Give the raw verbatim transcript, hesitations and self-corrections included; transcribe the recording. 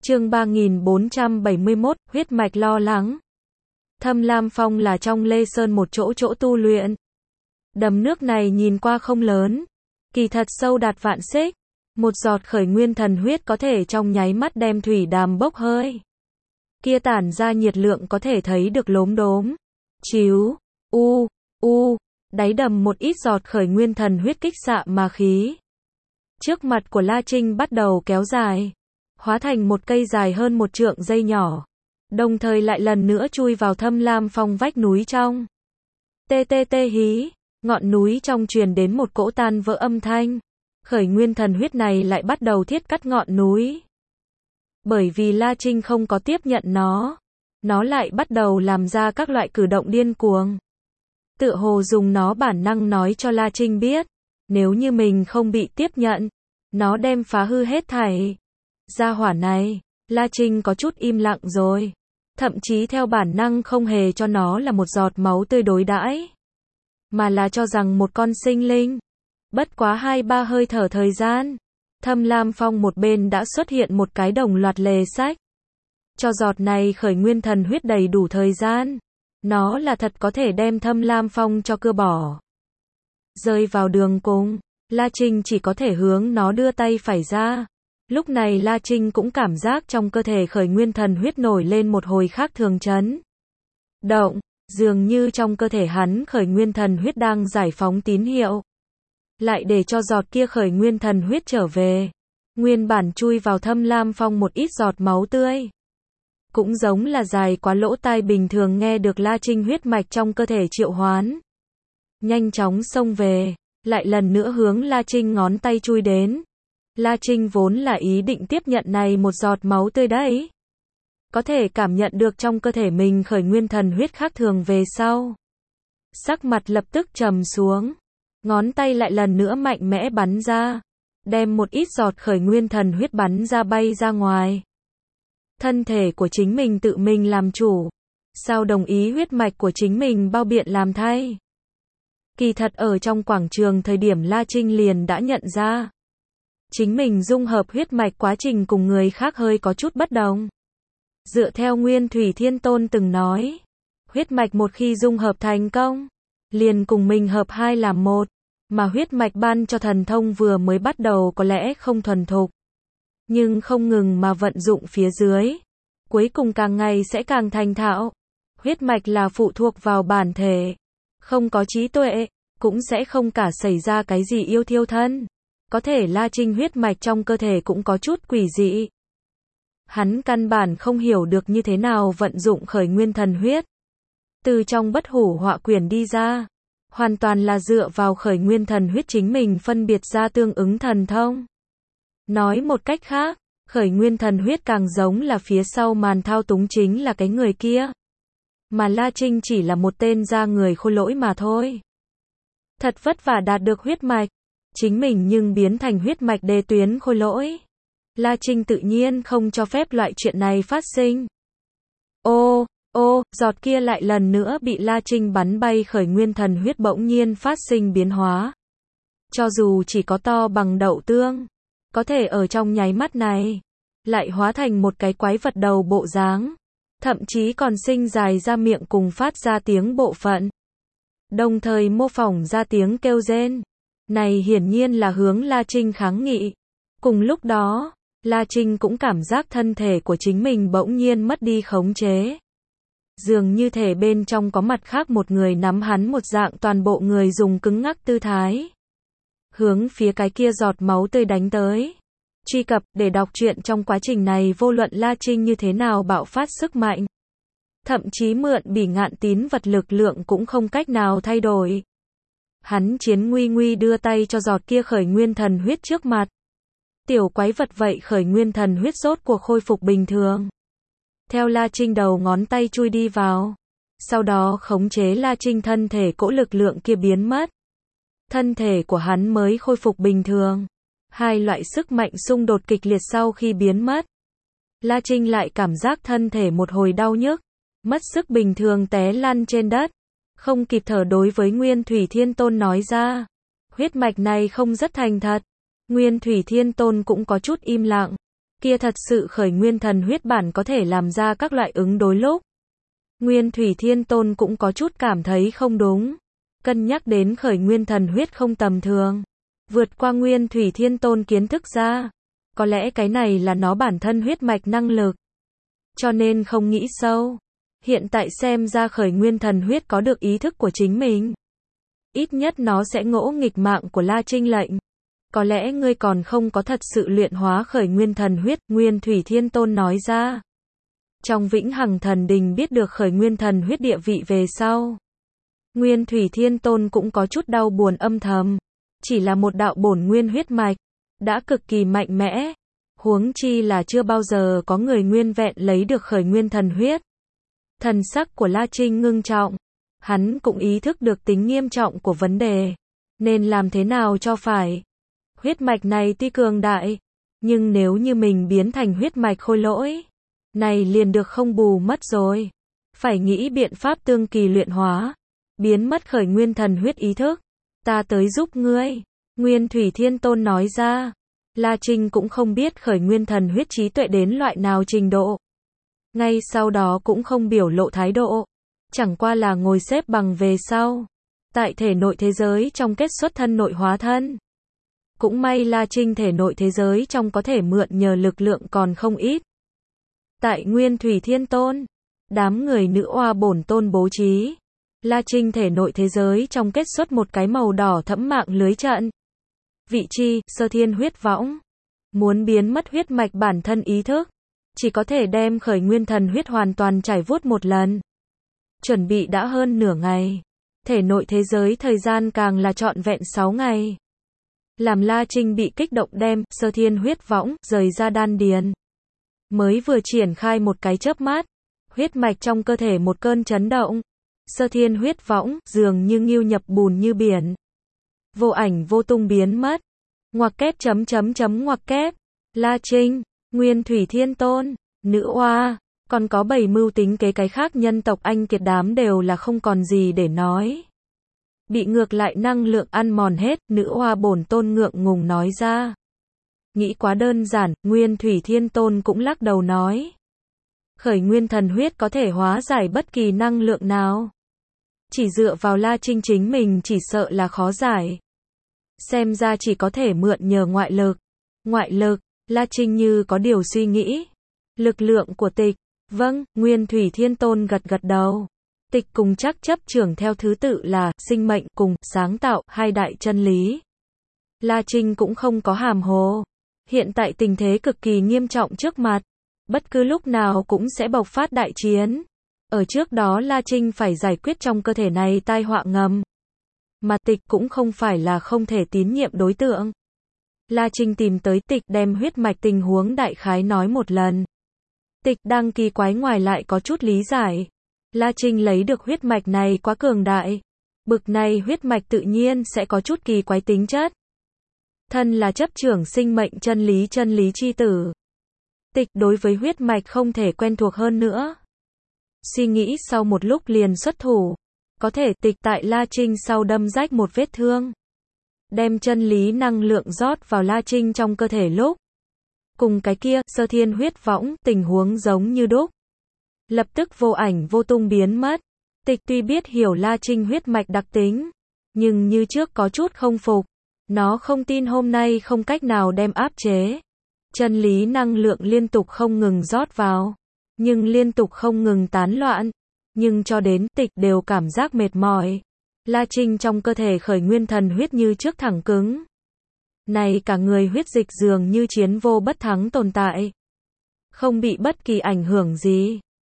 Chương ba nghìn bốn trăm bảy mươi mốt, huyết mạch lo lắng. Thâm Lam Phong là trong Lê Sơn một chỗ chỗ tu luyện. Đầm nước này nhìn qua không lớn, kỳ thật sâu đạt vạn xích. Một giọt khởi nguyên thần huyết có thể trong nháy mắt đem thủy đàm bốc hơi. Kia tản ra nhiệt lượng có thể thấy được lốm đốm. Chíu, u, u, đáy đầm một ít giọt khởi nguyên thần huyết kích xạ mà khí. Trước mặt của La Trinh bắt đầu kéo dài, hóa thành một cây dài hơn một trượng dây nhỏ, đồng thời lại lần nữa chui vào Thâm Lam Phong vách núi trong. Tê tê tê hí, ngọn núi trong truyền đến một cỗ tan vỡ âm thanh. Khởi nguyên thần huyết này lại bắt đầu thiết cắt ngọn núi. Bởi vì La Trinh không có tiếp nhận nó, nó lại bắt đầu làm ra các loại cử động điên cuồng. Tựa hồ dùng nó bản năng nói cho La Trinh biết, nếu như mình không bị tiếp nhận, nó đem phá hư hết thảy. Gia hỏa này, La Trinh có chút im lặng rồi. Thậm chí theo bản năng không hề cho nó là một giọt máu tươi đối đãi, mà là cho rằng một con sinh linh. Bất quá hai ba hơi thở thời gian, Thâm Lam Phong một bên đã xuất hiện một cái đồng loạt lề sách. Cho giọt này khởi nguyên thần huyết đầy đủ thời gian, nó là thật có thể đem Thâm Lam Phong cho cưa bỏ. Rơi vào đường cùng, La Trinh chỉ có thể hướng nó đưa tay phải ra. Lúc này La Trinh cũng cảm giác trong cơ thể khởi nguyên thần huyết nổi lên một hồi khác thường chấn động, dường như trong cơ thể hắn khởi nguyên thần huyết đang giải phóng tín hiệu, lại để cho giọt kia khởi nguyên thần huyết trở về. Nguyên bản chui vào Thâm Lam Phong một ít giọt máu tươi, cũng giống là dài quá lỗ tai bình thường nghe được La Trinh huyết mạch trong cơ thể triệu hoán. Nhanh chóng xông về, lại lần nữa hướng La Trinh ngón tay chui đến. La Trinh vốn là ý định tiếp nhận này một giọt máu tươi đấy. Có thể cảm nhận được trong cơ thể mình khởi nguyên thần huyết khác thường về sau. Sắc mặt lập tức trầm xuống. Ngón tay lại lần nữa mạnh mẽ bắn ra. Đem một ít giọt khởi nguyên thần huyết bắn ra bay ra ngoài. Thân thể của chính mình tự mình làm chủ. Sao đồng ý huyết mạch của chính mình bao biện làm thay? Kỳ thật ở trong quảng trường thời điểm La Trinh liền đã nhận ra. Chính mình dung hợp huyết mạch quá trình cùng người khác hơi có chút bất đồng. Dựa theo Nguyên Thủy Thiên Tôn từng nói, huyết mạch một khi dung hợp thành công, liền cùng mình hợp hai làm một, mà huyết mạch ban cho thần thông vừa mới bắt đầu có lẽ không thuần thục, nhưng không ngừng mà vận dụng phía dưới, cuối cùng càng ngày sẽ càng thành thạo. Huyết mạch là phụ thuộc vào bản thể, không có trí tuệ, cũng sẽ không cả xảy ra cái gì yêu thiêu thân. Có thể La Trinh huyết mạch trong cơ thể cũng có chút quỷ dị. Hắn căn bản không hiểu được như thế nào vận dụng khởi nguyên thần huyết. Từ trong bất hủ họa quyển đi ra, hoàn toàn là dựa vào khởi nguyên thần huyết chính mình phân biệt ra tương ứng thần thông. Nói một cách khác, khởi nguyên thần huyết càng giống là phía sau màn thao túng chính là cái người kia. Mà La Trinh chỉ là một tên da người khôi lỗi mà thôi. Thật vất vả đạt được huyết mạch. Chính mình nhưng biến thành huyết mạch đê tuyến khôi lỗi. La Trinh tự nhiên không cho phép loại chuyện này phát sinh. Ô, ô, giọt kia lại lần nữa bị La Trinh bắn bay khởi nguyên thần huyết bỗng nhiên phát sinh biến hóa. Cho dù chỉ có to bằng đậu tương, có thể ở trong nháy mắt này, lại hóa thành một cái quái vật đầu bộ dáng. Thậm chí còn sinh dài ra miệng cùng phát ra tiếng bộ phận. Đồng thời mô phỏng ra tiếng kêu rên. Này hiển nhiên là hướng La Trinh kháng nghị. Cùng lúc đó, La Trinh cũng cảm giác thân thể của chính mình bỗng nhiên mất đi khống chế. Dường như thể bên trong có mặt khác một người nắm hắn một dạng toàn bộ người dùng cứng ngắc tư thái. Hướng phía cái kia giọt máu tươi đánh tới. Truy cập để đọc truyện trong quá trình này vô luận La Trinh như thế nào bạo phát sức mạnh. Thậm chí mượn bỉ ngạn tín vật lực lượng cũng không cách nào thay đổi. Hắn chiến nguy nguy đưa tay cho giọt kia khởi nguyên thần huyết trước mặt. Tiểu quái vật vậy khởi nguyên thần huyết rốt cuộc khôi phục bình thường. Theo La Trinh đầu ngón tay chui đi vào. Sau đó khống chế La Trinh thân thể cỗ lực lượng kia biến mất. Thân thể của hắn mới khôi phục bình thường. Hai loại sức mạnh xung đột kịch liệt sau khi biến mất. La Trinh lại cảm giác thân thể một hồi đau nhức. Mất sức bình thường té lăn trên đất. Không kịp thở đối với Nguyên Thủy Thiên Tôn nói ra. Huyết mạch này không rất thành thật. Nguyên Thủy Thiên Tôn cũng có chút im lặng. Kia thật sự khởi nguyên thần huyết bản có thể làm ra các loại ứng đối lúc. Nguyên Thủy Thiên Tôn cũng có chút cảm thấy không đúng. Cân nhắc đến khởi nguyên thần huyết không tầm thường. Vượt qua Nguyên Thủy Thiên Tôn kiến thức ra. Có lẽ cái này là nó bản thân huyết mạch năng lực. Cho nên không nghĩ sâu. Hiện tại xem ra khởi nguyên thần huyết có được ý thức của chính mình. Ít nhất nó sẽ ngỗ nghịch mạng của La Trinh lệnh. Có lẽ ngươi còn không có thật sự luyện hóa khởi nguyên thần huyết, Nguyên Thủy Thiên Tôn nói ra. Trong Vĩnh Hằng Thần Đình biết được khởi nguyên thần huyết địa vị về sau. Nguyên Thủy Thiên Tôn cũng có chút đau buồn âm thầm. Chỉ là một đạo bổn nguyên huyết mạch. Đã cực kỳ mạnh mẽ. Huống chi là chưa bao giờ có người nguyên vẹn lấy được khởi nguyên thần huyết. Thần sắc của La Trinh ngưng trọng. Hắn cũng ý thức được tính nghiêm trọng của vấn đề. Nên làm thế nào cho phải. Huyết mạch này tuy cường đại. Nhưng nếu như mình biến thành huyết mạch khôi lỗi. Này liền được không bù mất rồi. Phải nghĩ biện pháp tương kỳ luyện hóa. Biến mất khởi nguyên thần huyết ý thức. Ta tới giúp ngươi. Nguyên Thủy Thiên Tôn nói ra. La Trinh cũng không biết khởi nguyên thần huyết trí tuệ đến loại nào trình độ. Ngay sau đó cũng không biểu lộ thái độ. Chẳng qua là ngồi xếp bằng về sau. Tại thể nội thế giới trong kết xuất thân nội hóa thân. Cũng may La Trinh thể nội thế giới trong có thể mượn nhờ lực lượng còn không ít. Tại Nguyên Thủy Thiên Tôn. Đám người nữ oa bổn tôn bố trí. La Trinh thể nội thế giới trong kết xuất một cái màu đỏ thẫm mạng lưới trận. Vị chi, sơ thiên huyết võng. Muốn biến mất huyết mạch bản thân ý thức. Chỉ có thể đem khởi nguyên thần huyết hoàn toàn trải vuốt một lần. Chuẩn bị đã hơn nửa ngày. Thể nội thế giới thời gian càng là trọn vẹn sáu ngày. Làm La Trinh bị kích động đem sơ thiên huyết võng rời ra đan điền. Mới vừa triển khai một cái chớp mắt. Huyết mạch trong cơ thể một cơn chấn động. Sơ thiên huyết võng dường như ngưu nhập bùn như biển. Vô ảnh vô tung biến mất. Ngoặc kép chấm chấm chấm ngoặc kép. La Trinh, Nguyên Thủy Thiên Tôn, nữ oa, còn có bảy mưu tính kế cái khác nhân tộc anh kiệt đám đều là không còn gì để nói. Bị ngược lại năng lượng ăn mòn hết, nữ oa bổn tôn ngượng ngùng nói ra. Nghĩ quá đơn giản, Nguyên Thủy Thiên Tôn cũng lắc đầu nói. Khởi nguyên thần huyết có thể hóa giải bất kỳ năng lượng nào. Chỉ dựa vào La Trinh chính mình chỉ sợ là khó giải. Xem ra chỉ có thể mượn nhờ ngoại lực. Ngoại lực, La Trinh như có điều suy nghĩ. Lực lượng của tịch. Vâng, Nguyên Thủy Thiên Tôn gật gật đầu. Tịch cùng chắc chấp trưởng theo thứ tự là sinh mệnh cùng sáng tạo hai đại chân lý. La Trinh cũng không có hàm hồ. Hiện tại tình thế cực kỳ nghiêm trọng trước mặt. Bất cứ lúc nào cũng sẽ bộc phát đại chiến. Ở trước đó La Trinh phải giải quyết trong cơ thể này tai họa ngầm. Mà tịch cũng không phải là không thể tín nhiệm đối tượng. La Trinh tìm tới tịch đem huyết mạch tình huống đại khái nói một lần. Tịch đang kỳ quái ngoài lại có chút lý giải. La Trinh lấy được huyết mạch này quá cường đại. Bực này huyết mạch tự nhiên sẽ có chút kỳ quái tính chất. Thân là chấp trưởng sinh mệnh chân lý chân lý chi tử. Tịch đối với huyết mạch không thể quen thuộc hơn nữa. Suy nghĩ sau một lúc liền xuất thủ. Có thể tịch tại La Trinh sau đâm rách một vết thương. Đem chân lý năng lượng rót vào La Trinh trong cơ thể lúc. Cùng cái kia, sơ thiên huyết võng, tình huống giống như đúc. Lập tức vô ảnh vô tung biến mất. Tịch tuy biết hiểu La Trinh huyết mạch đặc tính. Nhưng như trước có chút không phục. Nó không tin hôm nay không cách nào đem áp chế. Chân lý năng lượng liên tục không ngừng rót vào. Nhưng liên tục không ngừng tán loạn. Nhưng cho đến tịch đều cảm giác mệt mỏi. La Trinh trong cơ thể khởi nguyên thần huyết như trước thẳng cứng. Này cả người huyết dịch dường như chiến vô bất thắng tồn tại. Không bị bất kỳ ảnh hưởng gì.